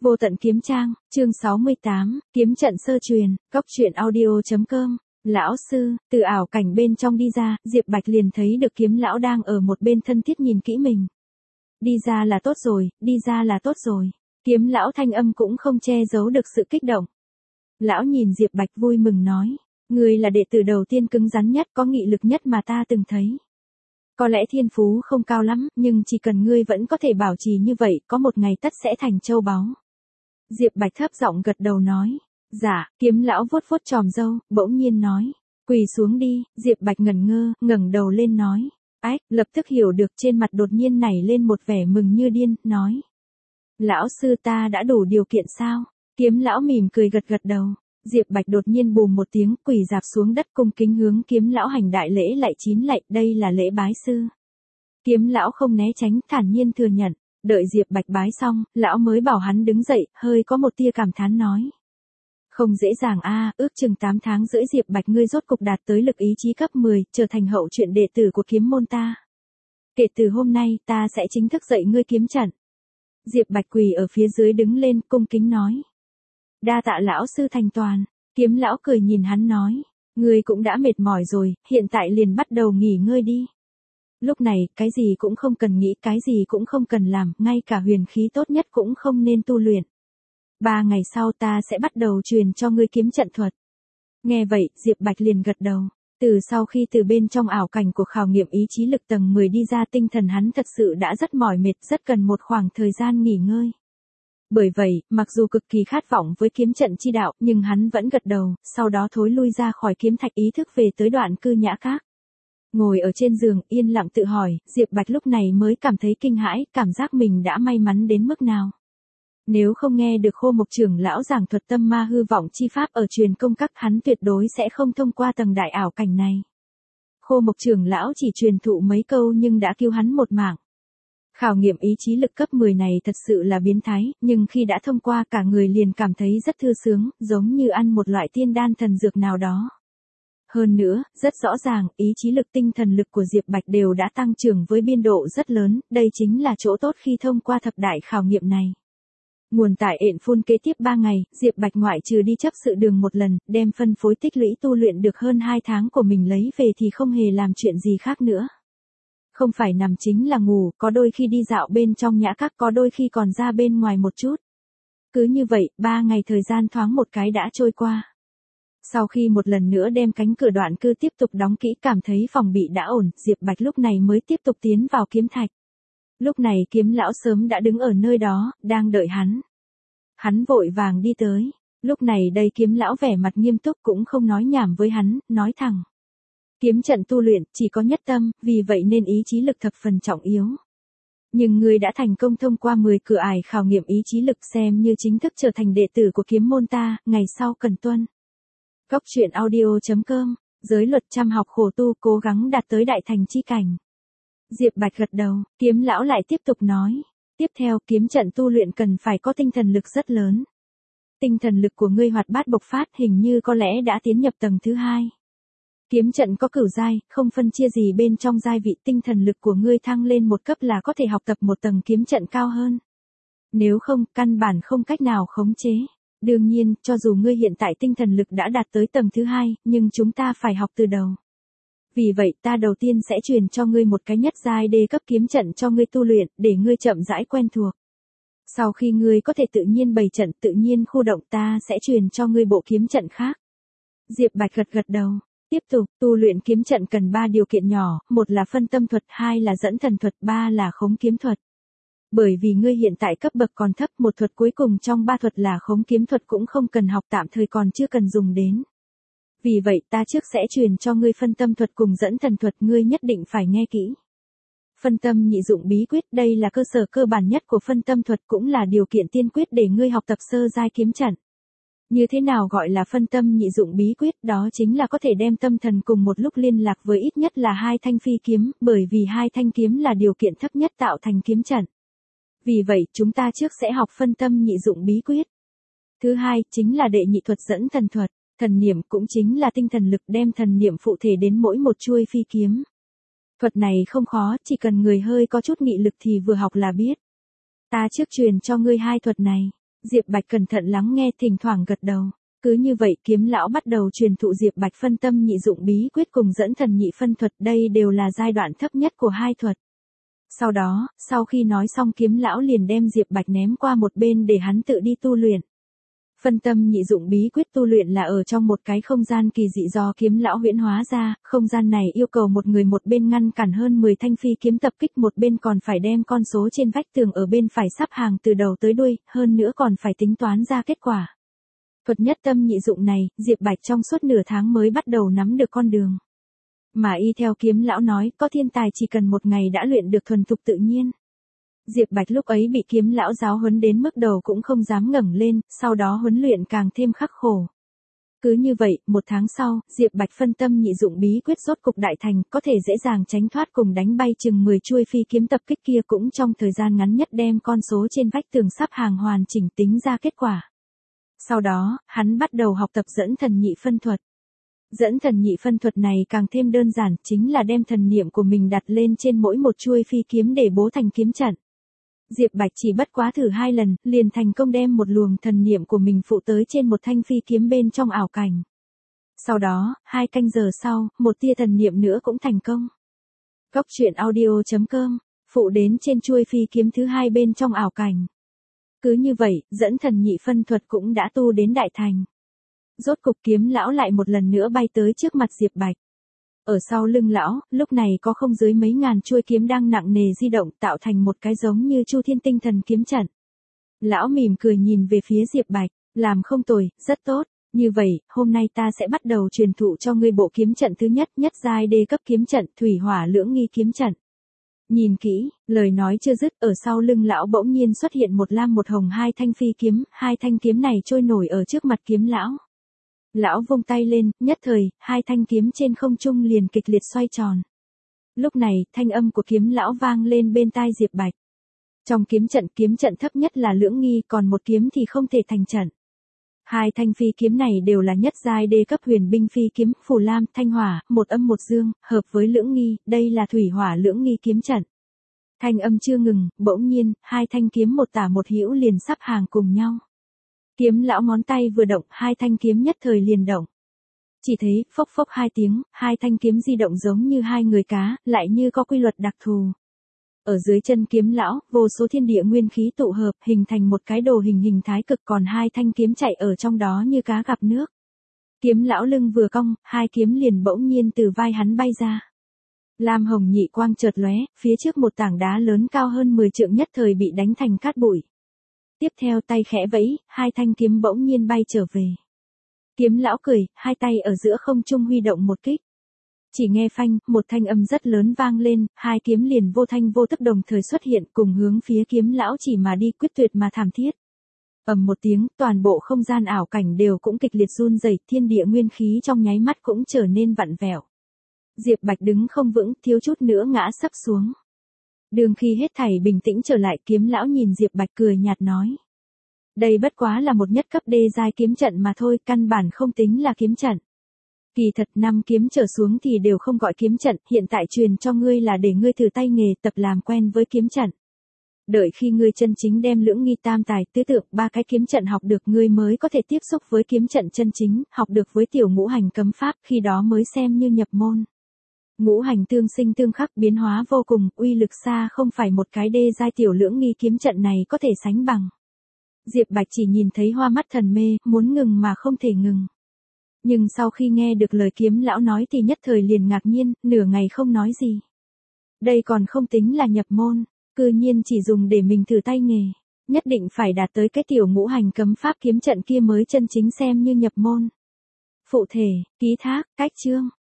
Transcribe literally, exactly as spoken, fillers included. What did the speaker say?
Vô tận kiếm trang, chương sáu mươi tám, kiếm trận sơ truyền, cóc truyện audio.com. Lão sư, từ ảo cảnh bên trong đi ra, Diệp Bạch liền thấy được kiếm lão đang ở một bên thân thiết nhìn kỹ mình. Đi ra là tốt rồi, đi ra là tốt rồi. Kiếm lão thanh âm cũng không che giấu được sự kích động. Lão nhìn Diệp Bạch vui mừng nói, ngươi là đệ tử đầu tiên cứng rắn nhất, có nghị lực nhất mà ta từng thấy. Có lẽ thiên phú không cao lắm, nhưng chỉ cần ngươi vẫn có thể bảo trì như vậy, có một ngày tất sẽ thành châu báu. Diệp Bạch thấp giọng gật đầu nói, dạ. Kiếm lão vuốt vuốt chòm râu, bỗng nhiên nói, quỳ xuống đi. Diệp Bạch ngẩn ngơ, ngẩng đầu lên nói, ách, lập tức hiểu được, trên mặt đột nhiên nảy lên một vẻ mừng như điên, nói, lão sư ta đã đủ điều kiện sao? Kiếm lão mỉm cười gật gật đầu. Diệp Bạch đột nhiên bùm một tiếng, quỳ rạp xuống đất cung kính hướng kiếm lão hành đại lễ lạy chín lạy, đây là lễ bái sư. Kiếm lão không né tránh, thản nhiên thừa nhận. Đợi Diệp Bạch bái xong, lão mới bảo hắn đứng dậy, hơi có một tia cảm thán nói. Không dễ dàng a, ước chừng tám tháng rưỡi Diệp Bạch ngươi rốt cục đạt tới lực ý chí cấp mười, trở thành hậu truyện đệ tử của kiếm môn ta. Kể từ hôm nay, ta sẽ chính thức dạy ngươi kiếm trận. Diệp Bạch quỳ ở phía dưới đứng lên, cung kính nói. Đa tạ lão sư thành toàn. Kiếm lão cười nhìn hắn nói, ngươi cũng đã mệt mỏi rồi, hiện tại liền bắt đầu nghỉ ngơi đi. Lúc này, cái gì cũng không cần nghĩ, cái gì cũng không cần làm, ngay cả huyền khí tốt nhất cũng không nên tu luyện. Ba ngày sau ta sẽ bắt đầu truyền cho ngươi kiếm trận thuật. Nghe vậy, Diệp Bạch liền gật đầu. Từ sau khi từ bên trong ảo cảnh của khảo nghiệm ý chí lực tầng mười đi ra, tinh thần hắn thật sự đã rất mỏi mệt, rất cần một khoảng thời gian nghỉ ngơi. Bởi vậy, mặc dù cực kỳ khát vọng với kiếm trận chi đạo, nhưng hắn vẫn gật đầu, sau đó thối lui ra khỏi kiếm thạch, ý thức về tới đoạn cư nhã các. Ngồi ở trên giường, yên lặng tự hỏi, Diệp Bạch lúc này mới cảm thấy kinh hãi, cảm giác mình đã may mắn đến mức nào. Nếu không nghe được Khô Mộc trưởng lão giảng thuật tâm ma hư vọng chi pháp ở truyền công các, hắn tuyệt đối sẽ không thông qua tầng đại ảo cảnh này. Khô Mộc trưởng lão chỉ truyền thụ mấy câu nhưng đã cứu hắn một mạng. Khảo nghiệm ý chí lực cấp mười này thật sự là biến thái, nhưng khi đã thông qua cả người liền cảm thấy rất thư sướng, giống như ăn một loại tiên đan thần dược nào đó. Hơn nữa, rất rõ ràng, ý chí lực tinh thần lực của Diệp Bạch đều đã tăng trưởng với biên độ rất lớn, đây chính là chỗ tốt khi thông qua thập đại khảo nghiệm này. Nguồn tải ện phun kế tiếp ba ngày, Diệp Bạch ngoại trừ đi chấp sự đường một lần, đem phân phối tích lũy tu luyện được hơn hai tháng của mình lấy về thì không hề làm chuyện gì khác nữa. Không phải nằm chính là ngủ, có đôi khi đi dạo bên trong nhã các, có đôi khi còn ra bên ngoài một chút. Cứ như vậy, ba ngày thời gian thoáng một cái đã trôi qua. Sau khi một lần nữa đem cánh cửa đoạn cư tiếp tục đóng kỹ, cảm thấy phòng bị đã ổn, Diệp Bạch lúc này mới tiếp tục tiến vào kiếm thạch. Lúc này kiếm lão sớm đã đứng ở nơi đó, đang đợi hắn. Hắn vội vàng đi tới. Lúc này đây kiếm lão vẻ mặt nghiêm túc cũng không nói nhảm với hắn, nói thẳng. Kiếm trận tu luyện, chỉ có nhất tâm, vì vậy nên ý chí lực thập phần trọng yếu. Nhưng ngươi đã thành công thông qua mười cửa ải khảo nghiệm ý chí lực, xem như chính thức trở thành đệ tử của kiếm môn ta, ngày sau cần tuân. Cóc truyện audio.com, giới luật chăm học khổ tu, cố gắng đạt tới đại thành chi cảnh. Diệp Bạch gật đầu, kiếm lão lại tiếp tục nói. Tiếp theo, kiếm trận tu luyện cần phải có tinh thần lực rất lớn. Tinh thần lực của ngươi hoạt bát bộc phát, hình như có lẽ đã tiến nhập tầng thứ hai. Kiếm trận có cửu giai, không phân chia gì bên trong giai vị, tinh thần lực của ngươi thăng lên một cấp là có thể học tập một tầng kiếm trận cao hơn. Nếu không, căn bản không cách nào khống chế. Đương nhiên, cho dù ngươi hiện tại tinh thần lực đã đạt tới tầng thứ hai, nhưng chúng ta phải học từ đầu. Vì vậy, ta đầu tiên sẽ truyền cho ngươi một cái nhất giai đê cấp kiếm trận cho ngươi tu luyện, để ngươi chậm rãi quen thuộc. Sau khi ngươi có thể tự nhiên bày trận, tự nhiên khu động, ta sẽ truyền cho ngươi bộ kiếm trận khác. Diệp Bạch gật gật đầu. Tiếp tục, tu luyện kiếm trận cần ba điều kiện nhỏ, một là phân tâm thuật, hai là dẫn thần thuật, ba là khống kiếm thuật. Bởi vì ngươi hiện tại cấp bậc còn thấp, một thuật cuối cùng trong ba thuật là khống kiếm thuật cũng không cần học, tạm thời còn chưa cần dùng đến. Vì vậy ta trước sẽ truyền cho ngươi phân tâm thuật cùng dẫn thần thuật, ngươi nhất định phải nghe kỹ. Phân tâm nhị dụng bí quyết, đây là cơ sở cơ bản nhất của phân tâm thuật, cũng là điều kiện tiên quyết để ngươi học tập sơ giai kiếm trận. Như thế nào gọi là phân tâm nhị dụng bí quyết, đó chính là có thể đem tâm thần cùng một lúc liên lạc với ít nhất là hai thanh phi kiếm, bởi vì hai thanh kiếm là điều kiện thấp nhất tạo thành kiếm trận. Vì vậy, chúng ta trước sẽ học phân tâm nhị dụng bí quyết. Thứ hai, chính là đệ nhị thuật dẫn thần thuật. Thần niệm cũng chính là tinh thần lực, đem thần niệm phụ thể đến mỗi một chuôi phi kiếm. Thuật này không khó, chỉ cần người hơi có chút nghị lực thì vừa học là biết. Ta trước truyền cho ngươi hai thuật này. Diệp Bạch cẩn thận lắng nghe, thỉnh thoảng gật đầu. Cứ như vậy kiếm lão bắt đầu truyền thụ Diệp Bạch phân tâm nhị dụng bí quyết cùng dẫn thần nhị phân thuật, đây đều là giai đoạn thấp nhất của hai thuật. Sau đó, sau khi nói xong kiếm lão liền đem Diệp Bạch ném qua một bên để hắn tự đi tu luyện. Phân tâm nhị dụng bí quyết tu luyện là ở trong một cái không gian kỳ dị do kiếm lão huyễn hóa ra, không gian này yêu cầu một người một bên ngăn cản hơn mười thanh phi kiếm tập kích, một bên còn phải đem con số trên vách tường ở bên phải sắp hàng từ đầu tới đuôi, hơn nữa còn phải tính toán ra kết quả. Thuật nhất tâm nhị dụng này, Diệp Bạch trong suốt nửa tháng mới bắt đầu nắm được con đường. Mà y theo kiếm lão nói, có thiên tài chỉ cần một ngày đã luyện được thuần thục tự nhiên. Diệp Bạch lúc ấy bị kiếm lão giáo huấn đến mức đầu cũng không dám ngẩng lên, sau đó huấn luyện càng thêm khắc khổ. Cứ như vậy, một tháng sau, Diệp Bạch phân tâm nhị dụng bí quyết rốt cục đại thành, có thể dễ dàng tránh thoát cùng đánh bay chừng mười chuôi phi kiếm tập kích kia, cũng trong thời gian ngắn nhất đem con số trên vách tường sắp hàng hoàn chỉnh tính ra kết quả. Sau đó, hắn bắt đầu học tập dẫn thần nhị phân thuật. Dẫn thần nhị phân thuật này càng thêm đơn giản, chính là đem thần niệm của mình đặt lên trên mỗi một chuôi phi kiếm để bố thành kiếm trận. Diệp Bạch chỉ bất quá thử hai lần, liền thành công đem một luồng thần niệm của mình phụ tới trên một thanh phi kiếm bên trong ảo cảnh. Sau đó, hai canh giờ sau, một tia thần niệm nữa cũng thành công. Góc truyện audio chấm com, phụ đến trên chuôi phi kiếm thứ hai bên trong ảo cảnh. Cứ như vậy, dẫn thần nhị phân thuật cũng đã tu đến đại thành. Rốt cục kiếm lão lại một lần nữa bay tới trước mặt Diệp Bạch. Ở sau lưng lão, lúc này có không dưới mấy ngàn chuôi kiếm đang nặng nề di động, tạo thành một cái giống như Chu Thiên Tinh Thần kiếm trận. Lão mỉm cười nhìn về phía Diệp Bạch, làm không tồi, rất tốt. Như vậy, hôm nay ta sẽ bắt đầu truyền thụ cho ngươi bộ kiếm trận thứ nhất, nhất giai đê cấp kiếm trận, thủy hỏa lưỡng nghi kiếm trận. Nhìn kỹ, lời nói chưa dứt, ở sau lưng lão bỗng nhiên xuất hiện một lam một hồng hai thanh phi kiếm, hai thanh kiếm này trôi nổi ở trước mặt kiếm lão. Lão vung tay lên, nhất thời, hai thanh kiếm trên không trung liền kịch liệt xoay tròn. Lúc này, thanh âm của kiếm lão vang lên bên tai Diệp Bạch. Trong kiếm trận, kiếm trận thấp nhất là lưỡng nghi, còn một kiếm thì không thể thành trận. Hai thanh phi kiếm này đều là nhất giai đê cấp huyền binh phi kiếm, phù lam, thanh hỏa, một âm một dương, hợp với lưỡng nghi, đây là thủy hỏa lưỡng nghi kiếm trận. Thanh âm chưa ngừng, bỗng nhiên, hai thanh kiếm một tả một hữu liền sắp hàng cùng nhau. Kiếm lão ngón tay vừa động, hai thanh kiếm nhất thời liền động. Chỉ thấy, phốc phốc hai tiếng, hai thanh kiếm di động giống như hai người cá, lại như có quy luật đặc thù. Ở dưới chân kiếm lão, vô số thiên địa nguyên khí tụ hợp, hình thành một cái đồ hình hình thái cực, còn hai thanh kiếm chạy ở trong đó như cá gặp nước. Kiếm lão lưng vừa cong, hai kiếm liền bỗng nhiên từ vai hắn bay ra. Lam hồng nhị quang chợt lóe, phía trước một tảng đá lớn cao hơn mười trượng nhất thời bị đánh thành cát bụi. Tiếp theo tay khẽ vẫy, hai thanh kiếm bỗng nhiên bay trở về. Kiếm lão cười, hai tay ở giữa không trung huy động một kích. Chỉ nghe phanh, một thanh âm rất lớn vang lên, hai kiếm liền vô thanh vô tức đồng thời xuất hiện, cùng hướng phía kiếm lão chỉ mà đi, quyết tuyệt mà thảm thiết. Ầm một tiếng, toàn bộ không gian ảo cảnh đều cũng kịch liệt run rẩy, thiên địa nguyên khí trong nháy mắt cũng trở nên vặn vẹo. Diệp Bạch đứng không vững, thiếu chút nữa ngã sấp xuống. Đường khi hết thảy bình tĩnh trở lại, kiếm lão nhìn Diệp Bạch cười nhạt nói. Đây bất quá là một nhất cấp đê giai kiếm trận mà thôi, căn bản không tính là kiếm trận. Kỳ thật năm kiếm trở xuống thì đều không gọi kiếm trận, hiện tại truyền cho ngươi là để ngươi thử tay nghề tập làm quen với kiếm trận. Đợi khi ngươi chân chính đem lưỡng nghi tam tài tứ tượng ba cái kiếm trận học được, ngươi mới có thể tiếp xúc với kiếm trận chân chính, học được với tiểu ngũ hành cấm pháp, khi đó mới xem như nhập môn. Ngũ hành tương sinh tương khắc, biến hóa vô cùng, uy lực xa không phải một cái đê giai tiểu lưỡng nghi kiếm trận này có thể sánh bằng. Diệp Bạch chỉ nhìn thấy hoa mắt thần mê, muốn ngừng mà không thể ngừng. Nhưng sau khi nghe được lời kiếm lão nói thì nhất thời liền ngạc nhiên, nửa ngày không nói gì. Đây còn không tính là nhập môn, cư nhiên chỉ dùng để mình thử tay nghề. Nhất định phải đạt tới cái tiểu ngũ hành cấm pháp kiếm trận kia mới chân chính xem như nhập môn. Phụ thể, ký thác, cách chương.